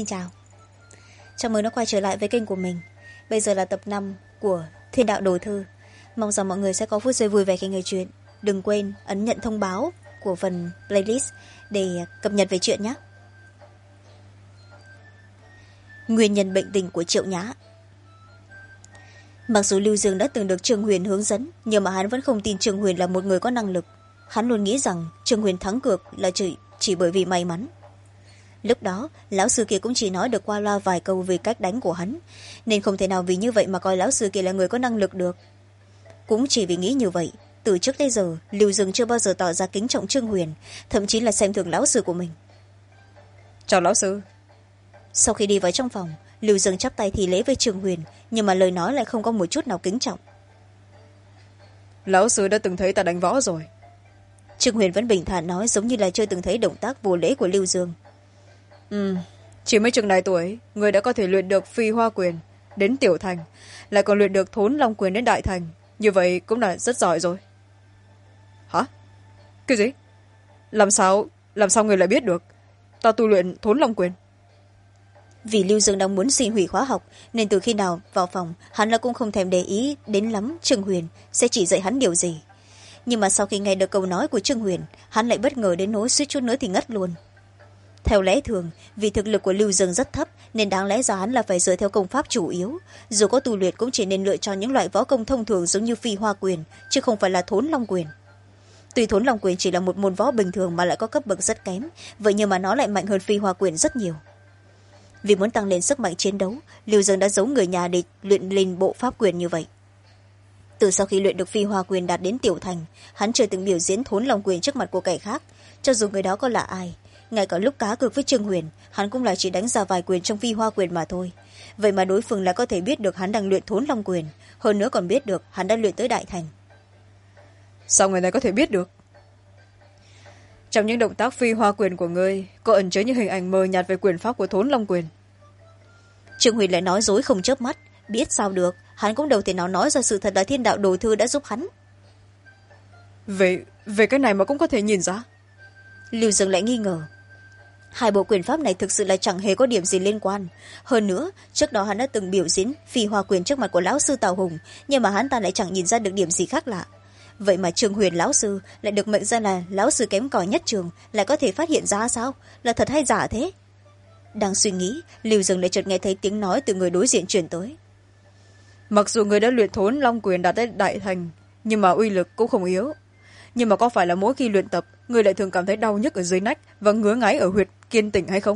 Xin chào. Chào mừng đã quay trở lại với kênh của mình. Bây giờ là tập 5 của Thiên Đạo Đồ Thư. Mong rằng mọi người sẽ có phút giây vui vẻ khi nghe chuyện. Đừng quên ấn nhận thông báo của phần playlist để cập nhật về chuyện nhé. Nguyên nhân bệnh tình của Triệu Nhã. Mặc dù Lưu Dương đã từng được Trương Huyền hướng dẫn, nhưng mà hắn vẫn không tin Trương Huyền là một người có năng lực. Hắn luôn nghĩ rằng Trương Huyền thắng cược là chỉ bởi vì may mắn. Lúc đó lão sư kia cũng chỉ nói được qua loa vài câu về cách đánh của hắn, nên không thể nào vì như vậy mà coi lão sư kia là người có năng lực được. Cũng chỉ vì nghĩ như vậy, từ trước tới giờ Lưu Dương chưa bao giờ tỏ ra kính trọng Trương Huyền, thậm chí là xem thường lão sư của mình. Chào lão sư. Sau khi đi vào trong phòng, Lưu Dương chắp tay thì lễ với Trương Huyền, nhưng mà lời nói lại không có một chút nào kính trọng. Lão sư đã từng thấy ta đánh võ rồi. Trương Huyền vẫn bình thản nói, giống như là chưa từng thấy động tác vô lễ của Lưu Dương. Chỉ mấy chừng này tuổi, người đã có thể luyện được phi hoa quyền đến tiểu thành, lại còn luyện được thốn long quyền đến đại thành, như vậy cũng là rất giỏi rồi. Hả? Cái gì? Làm sao người lại biết được ta tu luyện thốn long quyền? Vì Lưu Dương đang muốn xin hủy khóa học, nên từ khi nào vào phòng hắn là cũng không thèm để ý đến lắm Trương Huyền sẽ chỉ dạy hắn điều gì. Nhưng mà sau khi nghe được câu nói của Trương Huyền, hắn lại bất ngờ đến nỗi suýt chút nữa thì ngất luôn. Theo lẽ thường, vì thực lực của Lưu Dương rất thấp, nên đáng lẽ ra hắn là phải dựa theo công pháp chủ yếu. Dù có tu luyện cũng chỉ nên lựa chọn những loại võ công thông thường giống như phi hoa quyền, chứ không phải là thốn long quyền. Tuy thốn long quyền chỉ là một môn võ bình thường mà lại có cấp bậc rất kém, vậy nhưng mà nó lại mạnh hơn phi hoa quyền rất nhiều. Vì muốn tăng lên sức mạnh chiến đấu, Lưu Dương đã giấu người nhà để luyện lên bộ pháp quyền như vậy. Từ sau khi luyện được phi hoa quyền đạt đến tiểu thành, hắn chưa từng biểu diễn thốn long quyền trước mặt của kẻ khác, cho dù người đó có là ai. Ngay cả lúc cá cược với Trương Huyền, hắn cũng là chỉ đánh ra vài quyền trong phi hoa quyền mà thôi. Vậy mà đối phương lại có thể biết được hắn đang luyện thốn long quyền, hơn nữa còn biết được hắn đã luyện tới đại thành. Sao người này có thể biết được? Trong những động tác phi hoa quyền của ngươi có ẩn chứa những hình ảnh mờ nhạt về quyền pháp của thốn long quyền. Trương Huyền lại nói dối không chớp mắt. Biết sao được, hắn cũng đâu thể nào nói ra sự thật là Thiên Đạo Đồ Thư đã giúp hắn. Về cái này mà cũng có thể nhìn ra? Lưu Dương lại nghi ngờ. Hai bộ quyền pháp này thực sự là chẳng hề có điểm gì liên quan. Hơn nữa, trước đó hắn đã từng biểu diễn phi hoa quyền trước mặt của lão sư Tào Hùng, nhưng mà hắn ta lại chẳng nhìn ra được điểm gì khác lạ. Vậy mà Trương Huyền lão sư lại được mệnh ra là lão sư kém cỏi nhất trường, lại có thể phát hiện ra sao? Là thật hay giả thế? Đang suy nghĩ, Lưu Dương lại chợt nghe thấy tiếng nói từ người đối diện truyền tới. Mặc dù người đã luyện thốn long quyền đạt đến đại thành, nhưng mà uy lực cũng không yếu. Nhưng mà có phải là mỗi khi luyện tập, người lại thường cảm thấy đau nhức ở dưới nách và ngứa ngáy ở huyệt kiên tỉnh hay không?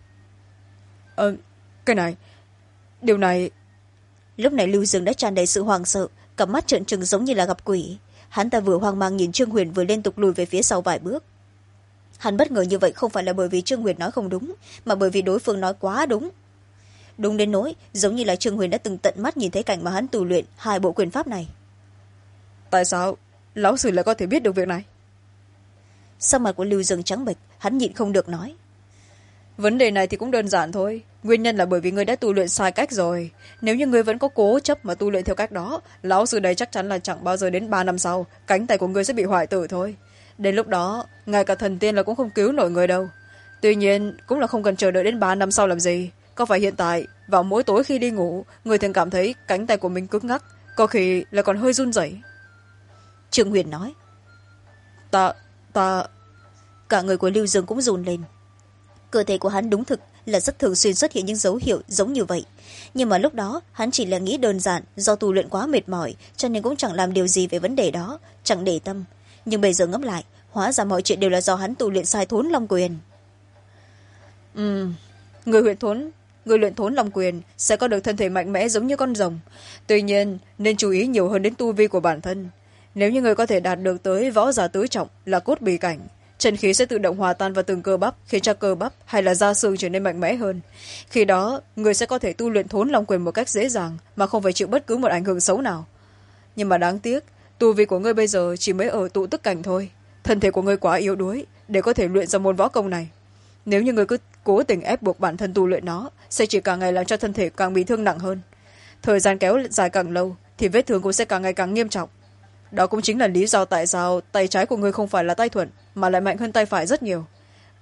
Điều này... Lúc này Lưu Dương đã tràn đầy sự hoảng sợ, cặp mắt trợn trừng giống như là gặp quỷ. Hắn ta vừa hoang mang nhìn Trương Huyền vừa liên tục lùi về phía sau vài bước. Hắn bất ngờ như vậy không phải là bởi vì Trương Huyền nói không đúng, mà bởi vì đối phương nói quá đúng. Đúng đến nỗi giống như là Trương Huyền đã từng tận mắt nhìn thấy cảnh mà hắn tu luyện hai bộ quyền pháp này. Tại sao lão sư lại có thể biết được việc này? Sắc mặt của Lưu Dương trắng bệch, hắn nhịn không được nói. Vấn đề này thì cũng đơn giản thôi. Nguyên nhân là bởi vì ngươi đã tu luyện sai cách rồi. Nếu như ngươi vẫn có cố chấp mà tu luyện theo cách đó, lão sư đây chắc chắn là chẳng bao giờ đến 3 năm sau cánh tay của ngươi sẽ bị hoại tử thôi. Đến lúc đó ngay cả thần tiên là cũng không cứu nổi người đâu. Tuy nhiên cũng là không cần chờ đợi đến 3 năm sau làm gì. Có phải hiện tại vào mỗi tối khi đi ngủ, người thường cảm thấy cánh tay của mình cứng ngắc, có khi là còn hơi run rẩy. Trương Huyền nói. Ta Cả người của Lưu Dương cũng run lên. Cơ thể của hắn đúng thực là rất thường xuyên xuất hiện những dấu hiệu giống như vậy, nhưng mà lúc đó hắn chỉ là nghĩ đơn giản do tu luyện quá mệt mỏi, cho nên cũng chẳng làm điều gì về vấn đề đó, chẳng để tâm. Nhưng bây giờ ngẫm lại, hóa ra mọi chuyện đều là do hắn tu luyện sai thốn long quyền. Người luyện thốn long quyền sẽ có được thân thể mạnh mẽ giống như con rồng. Tuy nhiên nên chú ý nhiều hơn đến tu vi của bản thân. Nếu như người có thể đạt được tới võ giả tứ trọng là cốt bì cảnh, chân khí sẽ tự động hòa tan vào từng cơ bắp, khiến cho cơ bắp hay là da xương trở nên mạnh mẽ hơn. Khi đó người sẽ có thể tu luyện thốn long quyền một cách dễ dàng mà không phải chịu bất cứ một ảnh hưởng xấu nào. Nhưng mà đáng tiếc, tu vi của ngươi bây giờ chỉ mới ở tụ tức cảnh thôi. Thân thể của ngươi quá yếu đuối để có thể luyện ra môn võ công này. Nếu như ngươi cứ cố tình ép buộc bản thân tu luyện nó, sẽ chỉ càng ngày làm cho thân thể càng bị thương nặng hơn. Thời gian kéo dài càng lâu thì vết thương cũng sẽ càng ngày càng nghiêm trọng. Đó cũng chính là lý do tại sao tay trái của ngươi không phải là tay thuận mà lại mạnh hơn tay phải rất nhiều.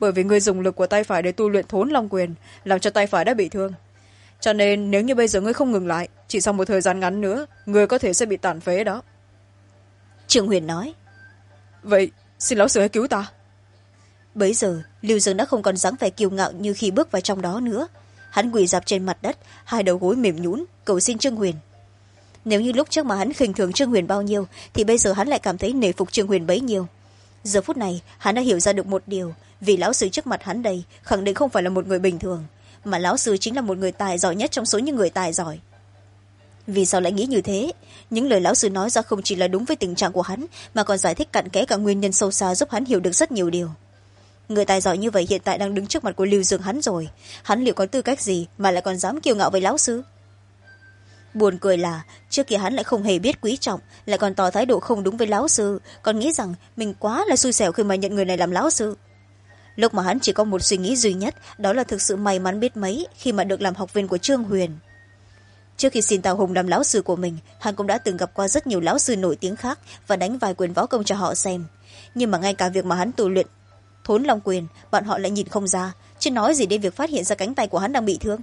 bởi vì ngươi dùng lực của tay phải để tu luyện thốn long quyền làm cho tay phải đã bị thương, cho nên nếu như bây giờ ngươi không ngừng lại, chỉ sau một thời gian ngắn nữa ngươi có thể sẽ bị tàn phế đó. Trương Huyền nói. Vậy xin lão sư hãy cứu ta. Bấy giờ Lưu Dương đã không còn dáng vẻ kiêu ngạo như khi bước vào trong đó nữa. Hắn quỳ rạp trên mặt đất, hai đầu gối mềm nhũn cầu xin Trương Huyền. Nếu như lúc trước mà hắn khinh thường Trương Huyền bao nhiêu, thì bây giờ hắn lại cảm thấy nể phục Trương Huyền bấy nhiêu. Giờ phút này hắn đã hiểu ra được một điều, vì lão sư trước mặt hắn đây khẳng định không phải là một người bình thường, mà lão sư chính là một người tài giỏi nhất trong số những người tài giỏi. Vì sao lại nghĩ như thế? Những lời lão sư nói ra không chỉ là đúng với tình trạng của hắn, mà còn giải thích cặn kẽ cả nguyên nhân sâu xa, giúp hắn hiểu được rất nhiều điều. Người tài giỏi như vậy hiện tại đang đứng trước mặt của Lưu Dương hắn rồi, hắn liệu có tư cách gì mà lại còn dám kiêu ngạo với lão sư? Buồn cười là trước kia hắn lại không hề biết quý trọng, lại còn tỏ thái độ không đúng với lão sư, còn nghĩ rằng mình quá là xui xẻo khi mà nhận người này làm lão sư. Lúc mà hắn chỉ có một suy nghĩ duy nhất, đó là thực sự may mắn biết mấy khi mà được làm học viên của Trương Huyền. Trước khi xin Tào Hùng làm lão sư của mình, hắn cũng đã từng gặp qua rất nhiều lão sư nổi tiếng khác và đánh vài quyền võ công cho họ xem, nhưng mà ngay cả việc mà hắn tu luyện thốn long quyền bọn họ lại nhìn không ra, chứ nói gì đến việc phát hiện ra cánh tay của hắn đang bị thương.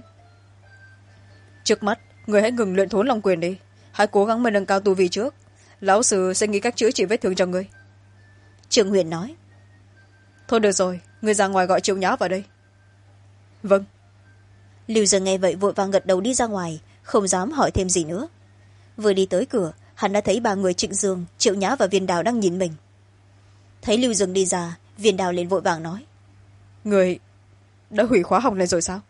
Trước mắt người hãy ngừng luyện thốn long quyền đi, hãy cố gắng mà nâng cao tu vi trước, lão sư sẽ nghĩ cách chữa trị vết thương cho ngươi. Trương Huyền nói. Thôi được rồi, ngươi ra ngoài gọi Triệu Nhã vào đây. Vâng. Lưu Dương nghe vậy vội vàng gật đầu đi ra ngoài, không dám hỏi thêm gì nữa. Vừa đi tới cửa, hắn đã thấy ba người Trịnh Dương, Triệu Nhã và Viên Đào đang nhìn mình. Thấy Lưu Dương đi ra, Viên Đào liền vội vàng nói. Người đã hủy khóa học này rồi sao?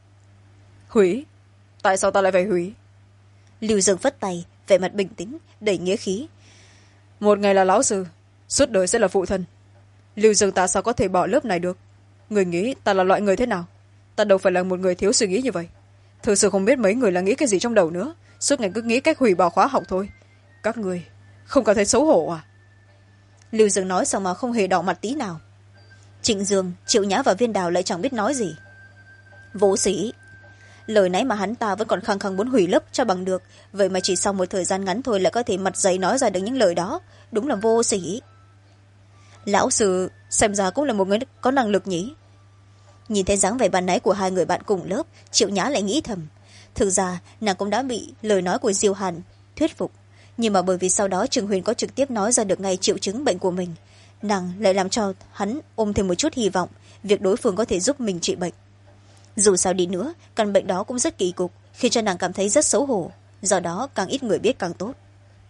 Hủy? Tại sao ta lại phải hủy? Lưu Dương phất tay, vẻ mặt bình tĩnh, đầy nghĩa khí. Một ngày là lão sư, suốt đời sẽ là phụ thân. Lưu Dương ta sao có thể bỏ lớp này được? Người nghĩ ta là loại người thế nào? Ta đâu phải là một người thiếu suy nghĩ như vậy. Thực sự không biết mấy người là nghĩ cái gì trong đầu nữa, suốt ngày cứ nghĩ cách hủy bỏ khóa học thôi. Các người không cảm thấy xấu hổ à? Lưu Dương nói xong mà không hề đỏ mặt tí nào. Trịnh Dương, Triệu Nhã và Viên Đào lại chẳng biết nói gì. Vô sĩ. Lời nãy mà hắn ta vẫn còn khăng khăng muốn hủy lớp cho bằng được, vậy mà chỉ sau một thời gian ngắn thôi lại có thể mặt dày nói ra được những lời đó, đúng là vô sĩ. Lão sư xem ra cũng là một người có năng lực nhỉ. Nhìn thấy dáng vẻ ban nãy của hai người bạn cùng lớp, Triệu Nhã lại nghĩ thầm, thực ra nàng cũng đã bị lời nói của Diêu Hàn thuyết phục, nhưng mà bởi vì sau đó Trương Huyền có trực tiếp nói ra được ngay triệu chứng bệnh của mình, nàng lại làm cho hắn ôm thêm một chút hy vọng việc đối phương có thể giúp mình trị bệnh. Dù sao đi nữa, căn bệnh đó cũng rất kỳ cục, khiến cho nàng cảm thấy rất xấu hổ, do đó càng ít người biết càng tốt.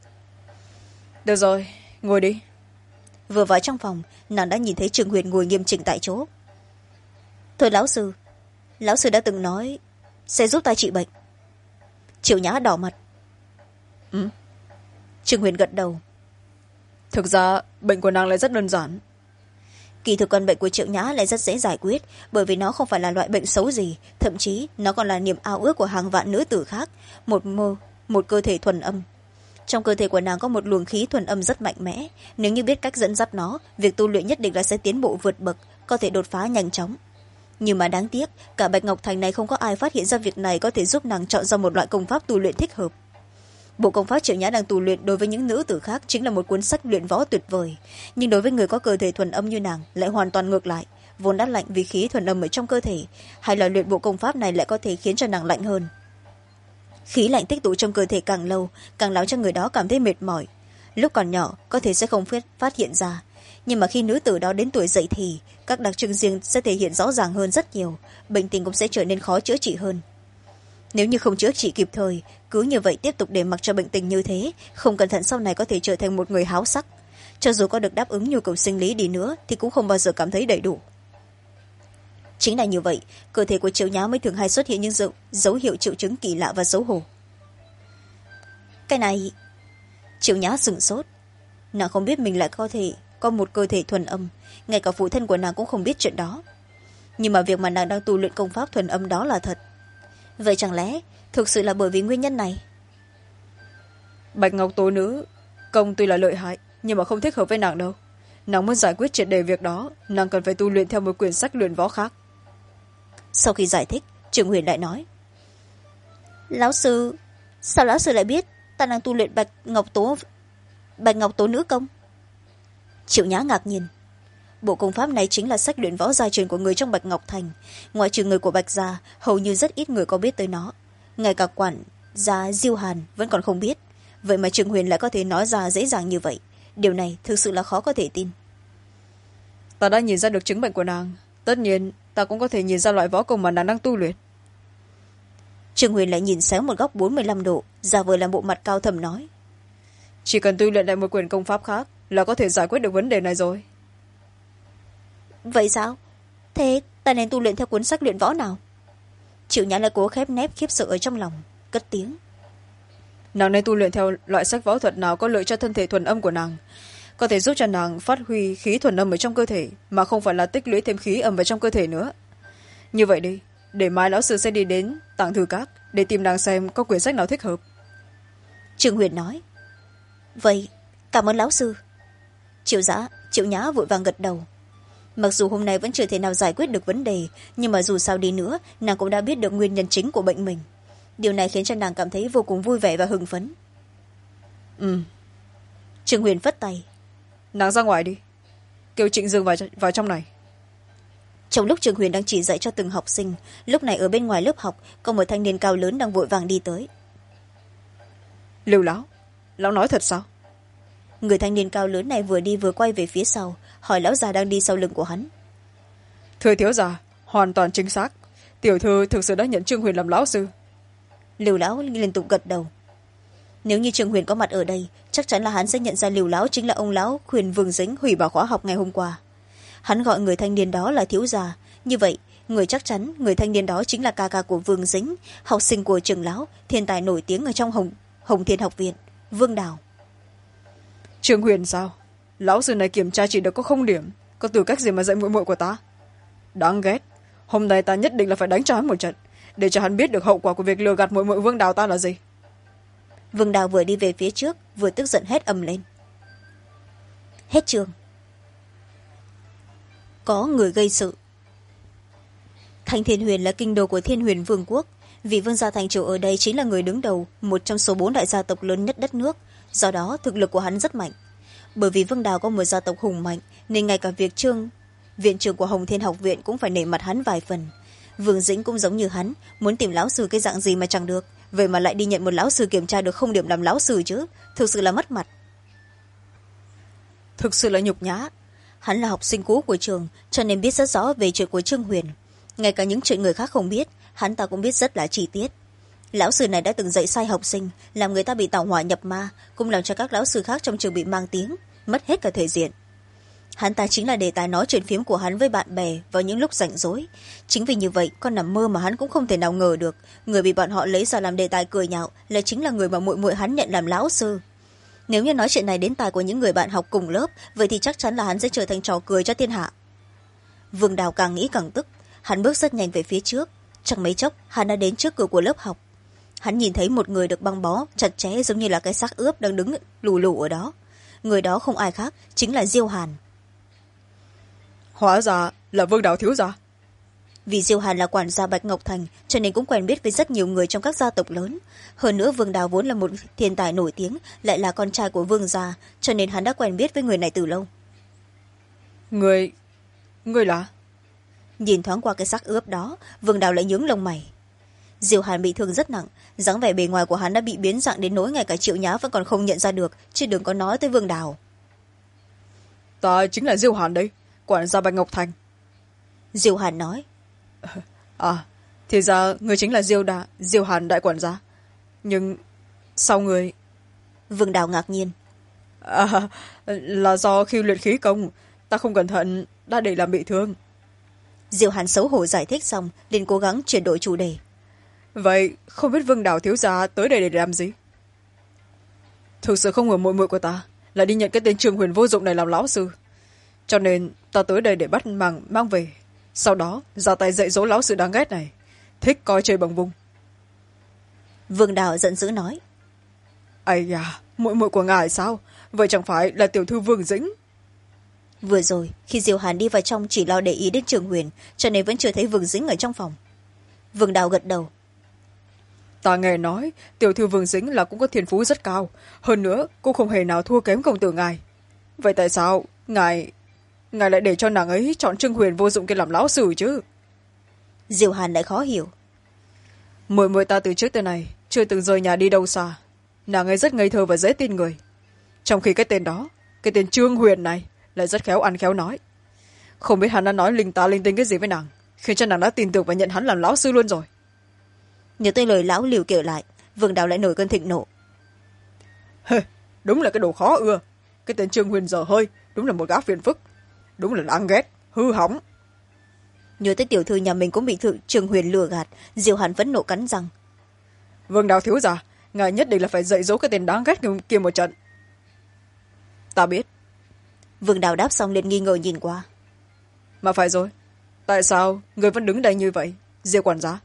Được rồi, ngồi đi. Vừa vào trong phòng, nàng đã nhìn thấy Trương Huyền ngồi nghiêm chỉnh tại chỗ. Thôi lão sư đã từng nói sẽ giúp ta trị bệnh. Triệu Nhã đỏ mặt. Trương Huyền gật đầu. Thực ra bệnh của nàng lại rất đơn giản. Kỳ thực căn bệnh của Triệu Nhã lại rất dễ giải quyết, bởi vì nó không phải là loại bệnh xấu gì, thậm chí nó còn là niềm ao ước của hàng vạn nữ tử khác, một cơ thể thuần âm. Trong cơ thể của nàng có một luồng khí thuần âm rất mạnh mẽ, nếu như biết cách dẫn dắt nó, việc tu luyện nhất định là sẽ tiến bộ vượt bậc, có thể đột phá nhanh chóng. Nhưng mà đáng tiếc, cả Bạch Ngọc Thành này không có ai phát hiện ra việc này có thể giúp nàng chọn ra một loại công pháp tu luyện thích hợp. Bộ công pháp Triệu Nhã đang tu luyện đối với những nữ tử khác chính là một cuốn sách luyện võ tuyệt vời, nhưng đối với người có cơ thể thuần âm như nàng lại hoàn toàn ngược lại, vốn đã lạnh vì khí thuần âm ở trong cơ thể, hay là luyện bộ công pháp này lại có thể khiến cho nàng lạnh hơn. Khí lạnh tích tụ trong cơ thể càng lâu, càng làm cho người đó cảm thấy mệt mỏi. Lúc còn nhỏ có thể sẽ không phát hiện ra, nhưng mà khi nữ tử đó đến tuổi dậy thì các đặc trưng riêng sẽ thể hiện rõ ràng hơn rất nhiều, bệnh tình cũng sẽ trở nên khó chữa trị hơn. Nếu như không chữa trị kịp thời, cứ như vậy tiếp tục để mặc cho bệnh tình như thế, không cẩn thận sau này có thể trở thành một người háo sắc, cho dù có được đáp ứng nhu cầu sinh lý đi nữa thì cũng không bao giờ cảm thấy đầy đủ. Chính là như vậy, cơ thể của Triệu Nhã mới thường hay xuất hiện những dấu hiệu triệu chứng kỳ lạ và xấu hổ. Cái này... Triệu Nhã sửng sốt, nàng không biết mình lại có thể có một cơ thể thuần âm, ngay cả phụ thân của nàng cũng không biết chuyện đó. Nhưng mà việc mà nàng đang tu luyện công pháp thuần âm đó là thật. Vậy chẳng lẽ thực sự là bởi vì nguyên nhân này? Bạch Ngọc Tố Nữ công tuy là lợi hại, nhưng mà không thích hợp với nàng đâu. Nàng muốn giải quyết triệt đề việc đó, nàng cần phải tu luyện theo một quyển sách luyện võ khác. Sau khi giải thích, Trương Huyền lại nói, sao lão sư lại biết ta đang tu luyện Bạch Ngọc Tố Nữ công? Triệu Nhã ngạc nhiên. bộ công pháp này chính là sách luyện võ gia truyền của người trong Bạch Ngọc Thành. Ngoại trừ người của Bạch gia, hầu như rất ít người có biết tới nó. Ngay cả quản gia Diêu Hàn vẫn còn không biết. Vậy mà Trương Huyền lại có thể nói ra dễ dàng như vậy. Điều này thực sự là khó có thể tin. Ta đã nhìn ra được chứng bệnh của nàng. Tất nhiên ta cũng có thể nhìn ra loại võ công mà nàng đang tu luyện. Trương Huyền lại nhìn xéo một góc 45 độ, giả vờ làm bộ mặt cao thầm nói. Chỉ cần tu luyện lại một quyền công pháp khác là có thể giải quyết được vấn đề này rồi. Vậy sao? Thế ta nên tu luyện theo cuốn sách luyện võ nào? Triệu Nhã lại cố khép nép khiếp sợ ở trong lòng, cất tiếng. Nàng nên tu luyện theo loại sách võ thuật nào có lợi cho thân thể thuần âm của nàng, có thể giúp cho nàng phát huy khí thuần âm ở trong cơ thể mà không phải là tích lũy thêm khí âm vào trong cơ thể nữa. Như vậy đi, để mai lão sư sẽ đi đến Tàng Thư Các để tìm nàng xem có quyển sách nào thích hợp. Trương Huyền nói. Vậy cảm ơn lão sư. Triệu Nhã vội vàng gật đầu. Mặc dù hôm nay vẫn chưa thể nào giải quyết được vấn đề, nhưng mà dù sao đi nữa nàng cũng đã biết được nguyên nhân chính của bệnh mình. Điều này khiến cho nàng cảm thấy vô cùng vui vẻ và hưng phấn. Trương Huyền phất tay. Nàng ra ngoài đi, kêu Trịnh Dương vào trong này. Trong lúc Trương Huyền đang chỉ dạy cho từng học sinh, lúc này ở bên ngoài lớp học có một thanh niên cao lớn đang vội vàng đi tới. Lưu lão nói thật sao? Người thanh niên cao lớn này vừa đi vừa quay về phía sau, hỏi lão già đang đi sau lưng của hắn. Thưa thiếu gia, hoàn toàn chính xác, tiểu thư thực sự đã nhận Trương Huyền làm lão sư. Lưu lão liên tục gật đầu. Nếu như Trương Huyền có mặt ở đây, chắc chắn là hắn sẽ nhận ra Lưu lão chính là ông lão khuyên Vương Dính hủy bỏ khóa học ngày hôm qua. Hắn gọi người thanh niên đó là thiếu gia, như vậy chắc chắn người thanh niên đó chính là ca ca của Vương Dính, học sinh của trường lão, thiên tài nổi tiếng ở trong Hồng Thiên học viện, Vương Đào. Trương Huyền sao? Lão sư này kiểm tra chỉ được có 0 điểm, có tư cách gì mà dạy muội muội của ta? Đáng ghét, hôm nay ta nhất định là phải đánh cho hắn một trận, để cho hắn biết được hậu quả của việc lừa gạt muội muội Vương Đào ta là gì. Vương Đào vừa đi về phía trước vừa tức giận hét ầm lên. Hết chương. Có người gây sự. Thành Thiên Huyền là kinh đô của Thiên Huyền Vương quốc. Vị vương gia thành chủ ở đây chính là người đứng đầu một trong số 4 đại gia tộc lớn nhất đất nước, do đó thực lực của hắn rất mạnh. Bởi vì Vương Đào có một gia tộc hùng mạnh nên ngay cả viện trưởng của Hồng Thiên học viện cũng phải nể mặt hắn vài phần. Vương Dĩnh cũng giống như hắn, muốn tìm lão sư cái dạng gì mà chẳng được, vậy mà lại đi nhận một lão sư kiểm tra được 0 điểm làm lão sư chứ, thực sự là mất mặt. Thực sự là nhục nhã. Hắn là học sinh cũ của trường, cho nên biết rất rõ về chuyện của Trương Huyền. Ngay cả những chuyện người khác không biết, hắn ta cũng biết rất là chi tiết. Lão sư này đã từng dạy sai học sinh, làm người ta bị tảo hỏa nhập ma, cũng làm cho các lão sư khác trong trường bị mang tiếng, mất hết cả thể diện. Hắn ta chính là đề tài nói chuyện phiếm của hắn với bạn bè vào những lúc rảnh rỗi. Chính vì như vậy, con nằm mơ mà hắn cũng không thể nào ngờ được, người bị bọn họ lấy ra làm đề tài cười nhạo là chính là người mà muội muội hắn nhận làm lão sư. Nếu như nói chuyện này đến tai của những người bạn học cùng lớp, vậy thì chắc chắn là hắn sẽ trở thành trò cười cho thiên hạ. Vương Đào càng nghĩ càng tức, hắn bước rất nhanh về phía trước. Chẳng mấy chốc hắn đã đến trước cửa của lớp học. Hắn nhìn thấy một người được băng bó chặt chẽ giống như là cái xác ướp đang đứng lù lù ở đó. Người đó không ai khác, chính là Diêu Hàn. Hóa ra là Vương Đào thiếu gia. Vì Diêu Hàn là quản gia Bạch Ngọc Thành, cho nên cũng quen biết với rất nhiều người trong các gia tộc lớn. Hơn nữa Vương Đào vốn là một thiên tài nổi tiếng, lại là con trai của Vương gia, cho nên hắn đã quen biết với người này từ lâu. Người là? Nhìn thoáng qua cái xác ướp đó, Vương Đào lại nhướng lông mày. Diêu Hàn bị thương rất nặng, dáng vẻ bề ngoài của hắn đã bị biến dạng đến nỗi ngay cả Triệu Nhã vẫn còn không nhận ra được, chứ đừng có nói tới Vương Đào. Ta chính là Diêu Hàn đấy, quản gia Bạch Ngọc Thành. Diêu Hàn nói. À, thì ra người chính là Diêu Hàn đại quản gia. Nhưng sao người? Vương Đào ngạc nhiên. À, là do khi luyện khí công ta không cẩn thận đã để làm bị thương. Diêu Hàn xấu hổ giải thích xong liền cố gắng chuyển đổi chủ đề. Vậy không biết Vương Đào thiếu gia tới đây để làm gì? Thực sự không ngờ muội muội của ta lại đi nhận cái tên Trương Huyền vô dụng này làm lão sư, cho nên ta tới đây để bắt mang về, sau đó ra tay dạy dỗ lão sư đáng ghét này, thích coi chơi bằng vung. Vương Đào giận dữ nói. Ây da, muội muội của ngài sao? Vậy chẳng phải là tiểu thư Vương Dĩnh? Vừa rồi khi Diêu Hàn đi vào trong chỉ lo để ý đến Trương Huyền, cho nên vẫn chưa thấy Vương Dĩnh ở trong phòng. Vương Đào gật đầu. Ta nghe nói tiểu thư Vương Dĩnh là cũng có thiên phú rất cao, hơn nữa cũng không hề nào thua kém công tử ngài. Vậy tại sao ngài? ngài lại để cho nàng ấy chọn Trương Huyền vô dụng kia làm lão sư chứ? Diêu Hàn lại khó hiểu. Muội muội ta từ trước tới nay chưa từng rời nhà đi đâu xa, nàng ấy rất ngây thơ và dễ tin người, trong khi cái tên đó, cái tên Trương Huyền này lại rất khéo ăn khéo nói. Không biết hắn đã nói linh ta linh tinh cái gì với nàng, khiến cho nàng đã tin tưởng và nhận hắn làm lão sư luôn rồi. Nhớ tới lời lão Liều kể lại, Vương Đào lại nổi cơn thịnh nộ. Đúng là cái đồ khó ưa, cái tên Trương Huyền dở hơi, đúng là một gã phiền phức, đúng là đáng ghét, hư hỏng. Nhớ tới tiểu thư nhà mình cũng bị Trương Huyền lừa gạt, Diêu Hàn vẫn nộ cắn răng. Vương Đào thiếu gia, ngài nhất định là phải dạy dỗ cái tên đáng ghét kia một trận. Ta biết. Vương Đào đáp xong liền nghi ngờ nhìn qua. Mà phải rồi, tại sao người vẫn đứng đây như vậy, Diêu quản gia?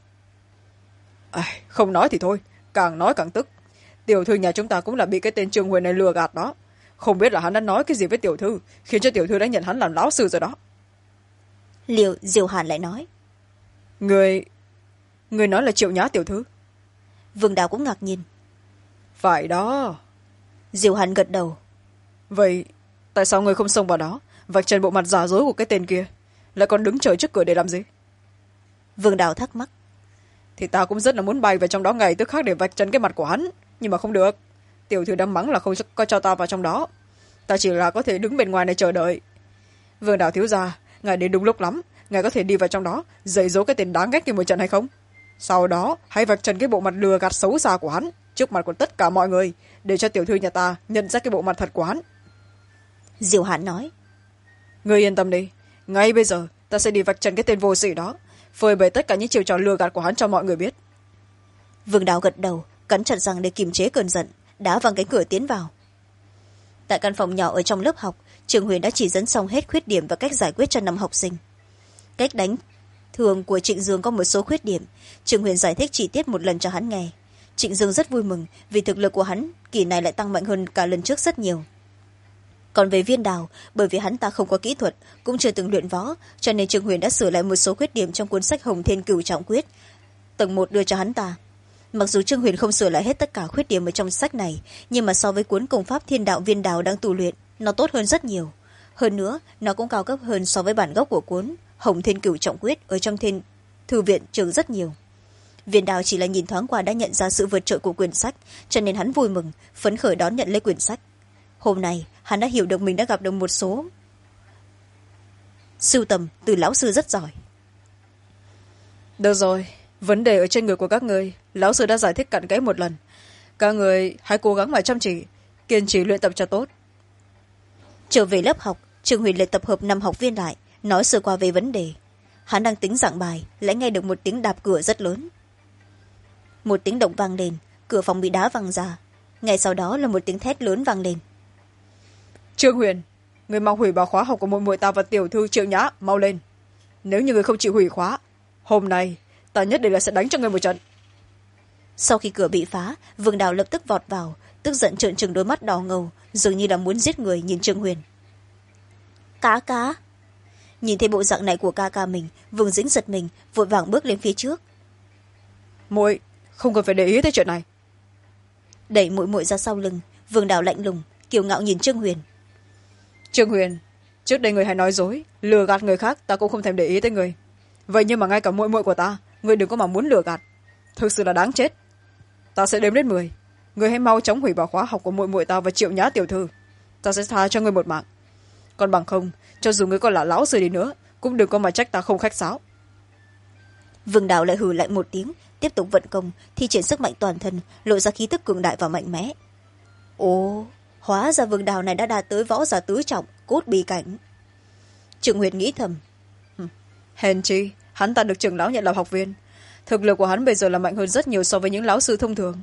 Không nói thì thôi, càng nói càng tức. Tiểu thư nhà chúng ta cũng là bị cái tên Trương Huyền này lừa gạt đó, không biết là hắn đã nói cái gì với tiểu thư khiến cho tiểu thư đã nhận hắn làm lão sư rồi đó. Diêu Hàn lại nói. Người nói là Triệu Nhã tiểu thư? Vương Đào cũng ngạc nhiên. Phải đó. Diêu Hàn gật đầu. Vậy tại sao người không xông vào đó vạch trần bộ mặt giả dối của cái tên kia, lại còn đứng chờ trước cửa để làm gì? Vương Đào thắc mắc. Thì ta cũng rất là muốn bay vào trong đó ngay tức khắc để vạch trần cái mặt của hắn, nhưng mà không được, tiểu thư đã mắng là không có cho ta vào trong đó, ta chỉ là có thể đứng bên ngoài này chờ đợi. Vương Đào thiếu gia, ngài đến đúng lúc lắm, ngài có thể đi vào trong đó dạy dỗ cái tên đáng ghét kia một trận hay không? Sau đó hãy vạch trần cái bộ mặt lừa gạt xấu xa của hắn trước mặt của tất cả mọi người, để cho tiểu thư nhà ta nhận ra cái bộ mặt thật của hắn. Diêu Hàn nói. Ngươi yên tâm đi, ngay bây giờ ta sẽ đi vạch trần cái tên vô sĩ đó, phơi bày tất cả những chiêu trò lừa gạt của hắn cho mọi người biết. Vương Đào gật đầu, cắn chặt răng để kiềm chế cơn giận, đá văng cánh cửa tiến vào. Tại căn phòng nhỏ ở trong lớp học, Trương Huyền đã chỉ dẫn xong hết khuyết điểm và cách giải quyết cho 5 học sinh. Cách đánh thường của Trịnh Dương có một số khuyết điểm, Trương Huyền giải thích chi tiết một lần cho hắn nghe. Trịnh Dương rất vui mừng vì thực lực của hắn kỳ này lại tăng mạnh hơn cả lần trước rất nhiều. Còn về Viên Đào, bởi vì hắn ta không có kỹ thuật, cũng chưa từng luyện võ, cho nên Trương Huyền đã sửa lại một số khuyết điểm trong cuốn sách Hồng Thiên Cửu Trọng Quyết tầng 1 đưa cho hắn ta. Mặc dù Trương Huyền không sửa lại hết tất cả khuyết điểm ở trong sách này, nhưng mà so với cuốn công pháp Thiên Đạo Viên Đào đang tu luyện, nó tốt hơn rất nhiều. Hơn nữa, nó cũng cao cấp hơn so với bản gốc của cuốn Hồng Thiên Cửu Trọng Quyết ở trong thư viện trường rất nhiều. Viên Đào chỉ là nhìn thoáng qua đã nhận ra sự vượt trội của quyển sách, cho nên hắn vui mừng phấn khởi đón nhận lấy quyển sách. Hôm nay hắn đã hiểu được mình đã gặp được một số sưu tầm từ lão sư rất giỏi. Được rồi, vấn đề ở trên người của các người lão sư đã giải thích cặn kẽ một lần, các người hãy cố gắng mà chăm chỉ kiên trì luyện tập cho tốt. Trở về lớp học, Trương Huyền lại tập hợp 5 học viên lại nói sơ qua về vấn đề. Hắn đang tính giảng bài lại nghe được một tiếng đạp cửa rất lớn. Một tiếng động vang lên, cửa phòng bị đá văng ra. Ngay sau đó là một tiếng thét lớn vang lên. Trương Huyền, người mau hủy bảo khóa học của muội muội ta và tiểu thư Triệu Nhã, mau lên. Nếu như người không chịu hủy khóa, hôm nay ta nhất định là sẽ đánh cho người một trận. Sau khi cửa bị phá, Vương Đào lập tức vọt vào, tức giận trợn trừng đôi mắt đỏ ngầu, dường như là muốn giết người nhìn Trương Huyền. Cá cá. Nhìn thấy bộ dạng này của ca ca mình, Vương Dĩnh giật mình, vội vàng bước lên phía trước. Muội không cần phải để ý tới chuyện này. Đẩy muội muội ra sau lưng, Vương Đào lạnh lùng kiêu ngạo nhìn Trương Huyền. Trương Huyền, trước đây người hay nói dối lừa gạt người khác, ta cũng không thèm để ý tới người, vậy nhưng mà ngay cả muội muội của ta người đừng có mà muốn lừa gạt, thực sự là đáng chết. Ta sẽ đếm đến 10, người hãy mau chóng hủy bảo khóa học của muội muội ta và Triệu Nhã tiểu thư, ta sẽ tha cho người một mạng. Còn bằng không, cho dù người có là lão sư đi nữa cũng đừng có mà trách ta không khách sáo. Vương Đào lại hừ lại một tiếng, tiếp tục vận công thi triển sức mạnh toàn thân, lộ ra khí tức cường đại và mạnh mẽ. Ồ, hóa ra Vương Đào này đã đạt tới võ giả tứ trọng cốt bí cảnh. Trương Huyền nghĩ thầm. Hèn chi hắn ta được trưởng lão nhận làm học viên, thực lực của hắn bây giờ là mạnh hơn rất nhiều so với những lão sư thông thường.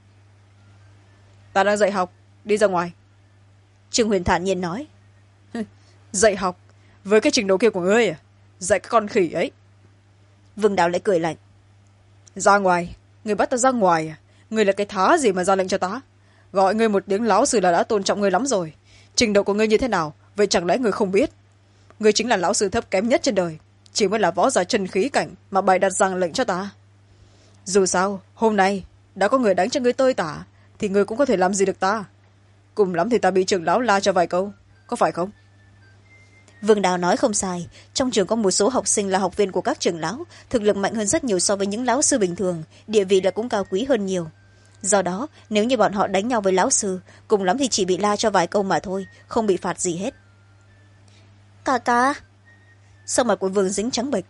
Ta đang dạy học, đi ra ngoài. Trương Huyền thản nhiên nói. Dạy học với cái trình độ kia của ngươi à? Dạy cái con khỉ ấy. Vương Đào lại cười lạnh. Ra ngoài, người bắt ta ra ngoài à? Người là cái thá gì mà ra lệnh cho ta? Gọi ngươi một tiếng lão sư là đã tôn trọng ngươi lắm rồi. Trình độ của ngươi như thế nào, vậy chẳng lẽ ngươi không biết? Ngươi chính là lão sư thấp kém nhất trên đời, chỉ mới là võ giả chân khí cảnh mà bày đặt rằng lệnh cho ta. Dù sao hôm nay đã có người đánh cho ngươi tơi tả, thì ngươi cũng có thể làm gì được ta. Cùng lắm thì ta bị trưởng lão la cho vài câu, có phải không? Vương Đào nói không sai, trong trường có một số học sinh là học viên của các trưởng lão, thực lực mạnh hơn rất nhiều so với những lão sư bình thường, địa vị là cũng cao quý hơn nhiều. Do đó nếu như bọn họ đánh nhau với lão sư, cùng lắm thì chỉ bị la cho vài câu mà thôi, không bị phạt gì hết. Ca ca. Sau mặt của Vương Dính trắng bệch.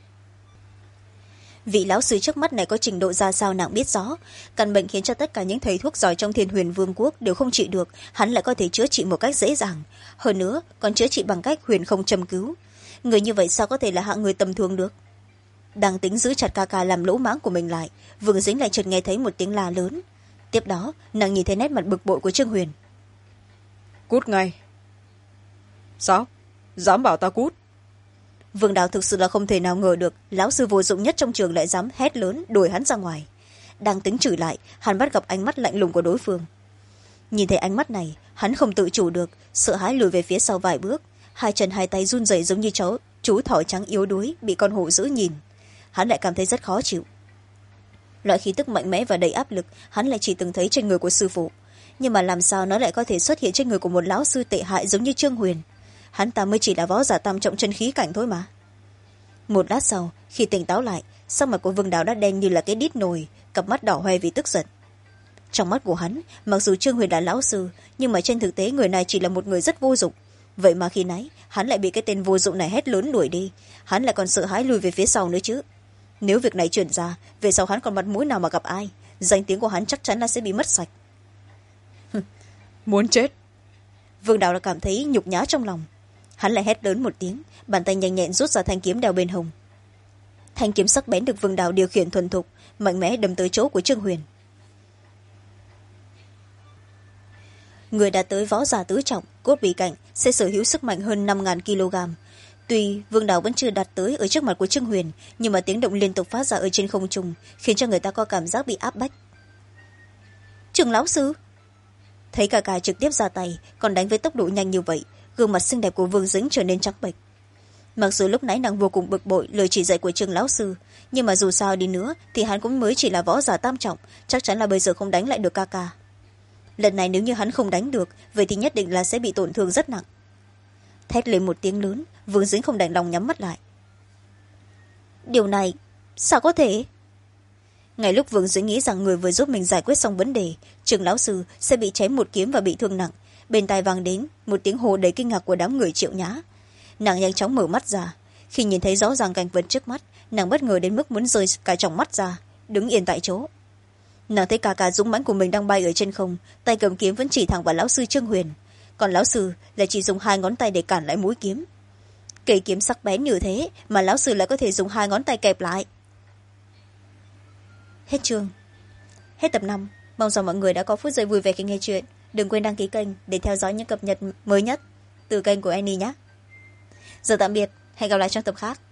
Vị lão sư trước mắt này có trình độ ra sao nàng biết rõ, căn bệnh khiến cho tất cả những thầy thuốc giỏi trong Thiên Huyền Vương quốc đều không trị được, hắn lại có thể chữa trị một cách dễ dàng, hơn nữa còn chữa trị bằng cách huyền không châm cứu. Người như vậy sao có thể là hạng người tầm thường được? Đang tính giữ chặt ca ca làm lỗ mãng của mình lại, Vương Dính lại chợt nghe thấy một tiếng la lớn. Tiếp đó nàng nhìn thấy nét mặt bực bội của Trương Huyền. Cút ngay. Sao? Dám bảo ta cút? Vương Đào thực sự là không thể nào ngờ được lão sư vô dụng nhất trong trường lại dám hét lớn đuổi hắn ra ngoài. Đang tính chửi lại, hắn bắt gặp ánh mắt lạnh lùng của đối phương. Nhìn thấy ánh mắt này, hắn không tự chủ được, sợ hãi lùi về phía sau vài bước, hai chân hai tay run rẩy giống như chú thỏ trắng yếu đuối bị con hổ dữ nhìn. Hắn lại cảm thấy rất khó chịu. Loại khí tức mạnh mẽ và đầy áp lực hắn lại chỉ từng thấy trên người của sư phụ, nhưng mà làm sao nó lại có thể xuất hiện trên người của một lão sư tệ hại giống như Trương Huyền? Hắn ta mới chỉ là võ giả tam trọng chân khí cảnh thôi mà. Một lát sau, khi tỉnh táo lại, sắc mặt của Vương Đào đã đen như là cái đít nồi, cặp mắt đỏ hoe vì tức giận. Trong mắt của hắn, mặc dù Trương Huyền là lão sư, nhưng mà trên thực tế người này chỉ là một người rất vô dụng. Vậy mà khi nãy hắn lại bị cái tên vô dụng này hét lớn đuổi đi, hắn lại còn sợ hãi lùi về phía sau nữa chứ. Nếu việc này truyền ra, về sau hắn còn mặt mũi nào mà gặp ai, danh tiếng của hắn chắc chắn là sẽ bị mất sạch. Muốn chết. Vương Đào đã cảm thấy nhục nhã trong lòng. Hắn lại hét lớn một tiếng, bàn tay nhanh nhẹn rút ra thanh kiếm đeo bên hông. Thanh kiếm sắc bén được Vương Đào điều khiển thuần thục, mạnh mẽ đâm tới chỗ của Trương Huyền. Người đã tới võ giả tứ trọng, cốt bí cảnh sẽ sở hữu sức mạnh hơn 5.000 kg. Tuy Vương Đào vẫn chưa đạt tới ở trước mặt của Trương Huyền, nhưng mà tiếng động liên tục phát ra ở trên không trung khiến cho người ta có cảm giác bị áp bách. Trường lão sư. Thấy cả cả trực tiếp ra tay, còn đánh với tốc độ nhanh như vậy, gương mặt xinh đẹp của Vương Dính trở nên trắng bệch. Mặc dù lúc nãy nàng vô cùng bực bội lời chỉ dạy của Trương lão sư, nhưng mà dù sao đi nữa thì hắn cũng mới chỉ là võ giả tam trọng, chắc chắn là bây giờ không đánh lại được ca ca. Lần này nếu như hắn không đánh được, vậy thì nhất định là sẽ bị tổn thương rất nặng. Thét lên một tiếng lớn, Vương Dính không đành lòng nhắm mắt lại. Điều này sao có thể? Ngay lúc Vương Dính nghĩ rằng người vừa giúp mình giải quyết xong vấn đề, Trương lão sư sẽ bị chém một kiếm và bị thương nặng, bên tai vang đến một tiếng hô đầy kinh ngạc của đám người Triệu Nhã. Nàng nhanh chóng mở mắt ra, khi nhìn thấy rõ ràng cảnh vật trước mắt, nàng bất ngờ đến mức muốn rơi cả tròng mắt ra, đứng yên tại chỗ. Nàng thấy cả cả dũng mãnh của mình đang bay ở trên không, tay cầm kiếm vẫn chỉ thẳng vào lão sư Trương Huyền, còn lão sư lại chỉ dùng hai ngón tay để cản lại mũi kiếm. Cây kiếm sắc bén như thế mà lão sư lại có thể dùng hai ngón tay kẹp lại. Hết chương. Hết tập 5. Mong rằng mọi người đã có phút giây vui vẻ khi nghe chuyện. Đừng quên đăng ký kênh để theo dõi những cập nhật mới nhất từ kênh của Annie nhé. Giờ tạm biệt, hẹn gặp lại trong tập khác.